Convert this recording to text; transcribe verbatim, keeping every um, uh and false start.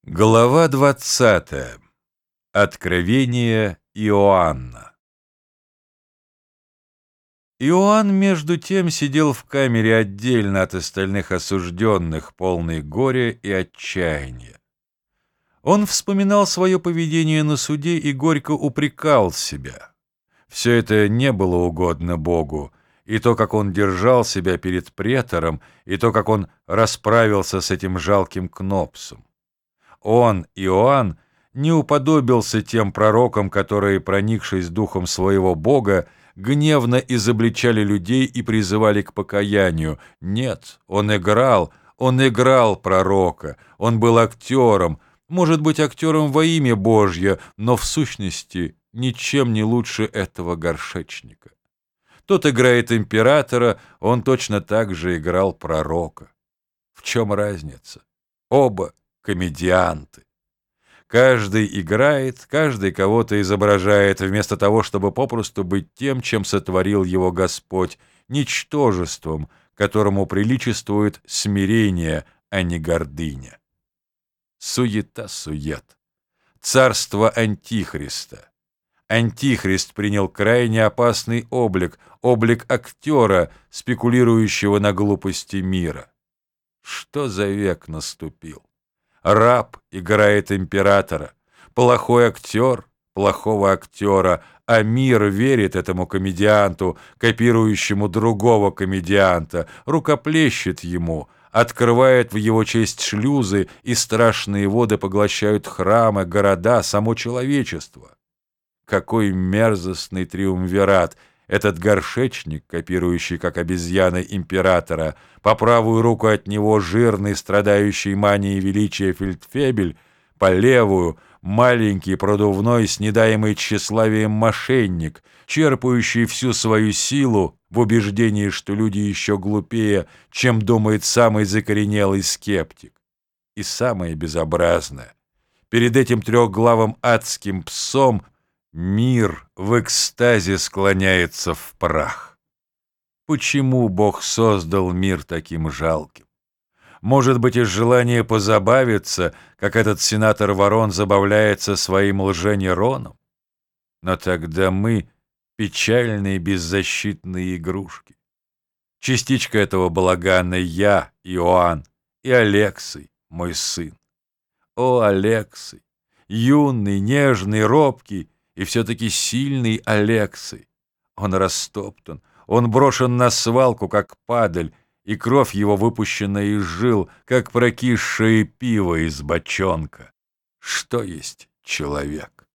Глава двадцатая. Откровение Иоанна. Иоанн, между тем, сидел в камере отдельно от остальных осужденных, полный горя и отчаяния. Он вспоминал свое поведение на суде и горько упрекал себя. Все это не было угодно Богу, и то, как он держал себя перед претором, и то, как он расправился с этим жалким Кнопсом. Он, Иоанн, не уподобился тем пророкам, которые, проникшись духом своего Бога, гневно изобличали людей и призывали к покаянию. Нет, он играл, он играл пророка, он был актером, может быть, актером во имя Божье, но в сущности ничем не лучше этого горшечника. Тот играет императора, он точно так же играл пророка. В чем разница? Оба комедианты. Каждый играет, каждый кого-то изображает, вместо того, чтобы попросту быть тем, чем сотворил его Господь, ничтожеством, которому приличествует смирение, а не гордыня. Суета-сует. Царство Антихриста. Антихрист принял крайне опасный облик, облик актера, спекулирующего на глупости мира. Что за век наступил? Раб играет императора, плохой актер — плохого актера, а мир верит этому комедианту, копирующему другого комедианта, рукоплещет ему, открывает в его честь шлюзы, и страшные воды поглощают храмы, города, само человечество. Какой мерзостный триумвират! Этот горшечник, копирующий как обезьяны императора, по правую руку от него жирный, страдающий манией величия фельдфебель, по левую — маленький, продувной, снедаемый тщеславием мошенник, черпающий всю свою силу в убеждении, что люди еще глупее, чем думает самый закоренелый скептик. И самое безобразное — перед этим трехглавым адским псом мир в экстазе склоняется в прах. Почему Бог создал мир таким жалким? Может быть, из желания позабавиться, как этот сенатор Ворон забавляется своим лженероном? Но тогда мы — печальные беззащитные игрушки. Частичка этого балагана я, Иоанн, и Алексий, мой сын. О, Алексий, юный, нежный, робкий, и все-таки сильный Алексий. Он растоптан, он брошен на свалку, как падаль, и кровь его выпущена из жил, как прокисшее пиво из бочонка. Что есть человек?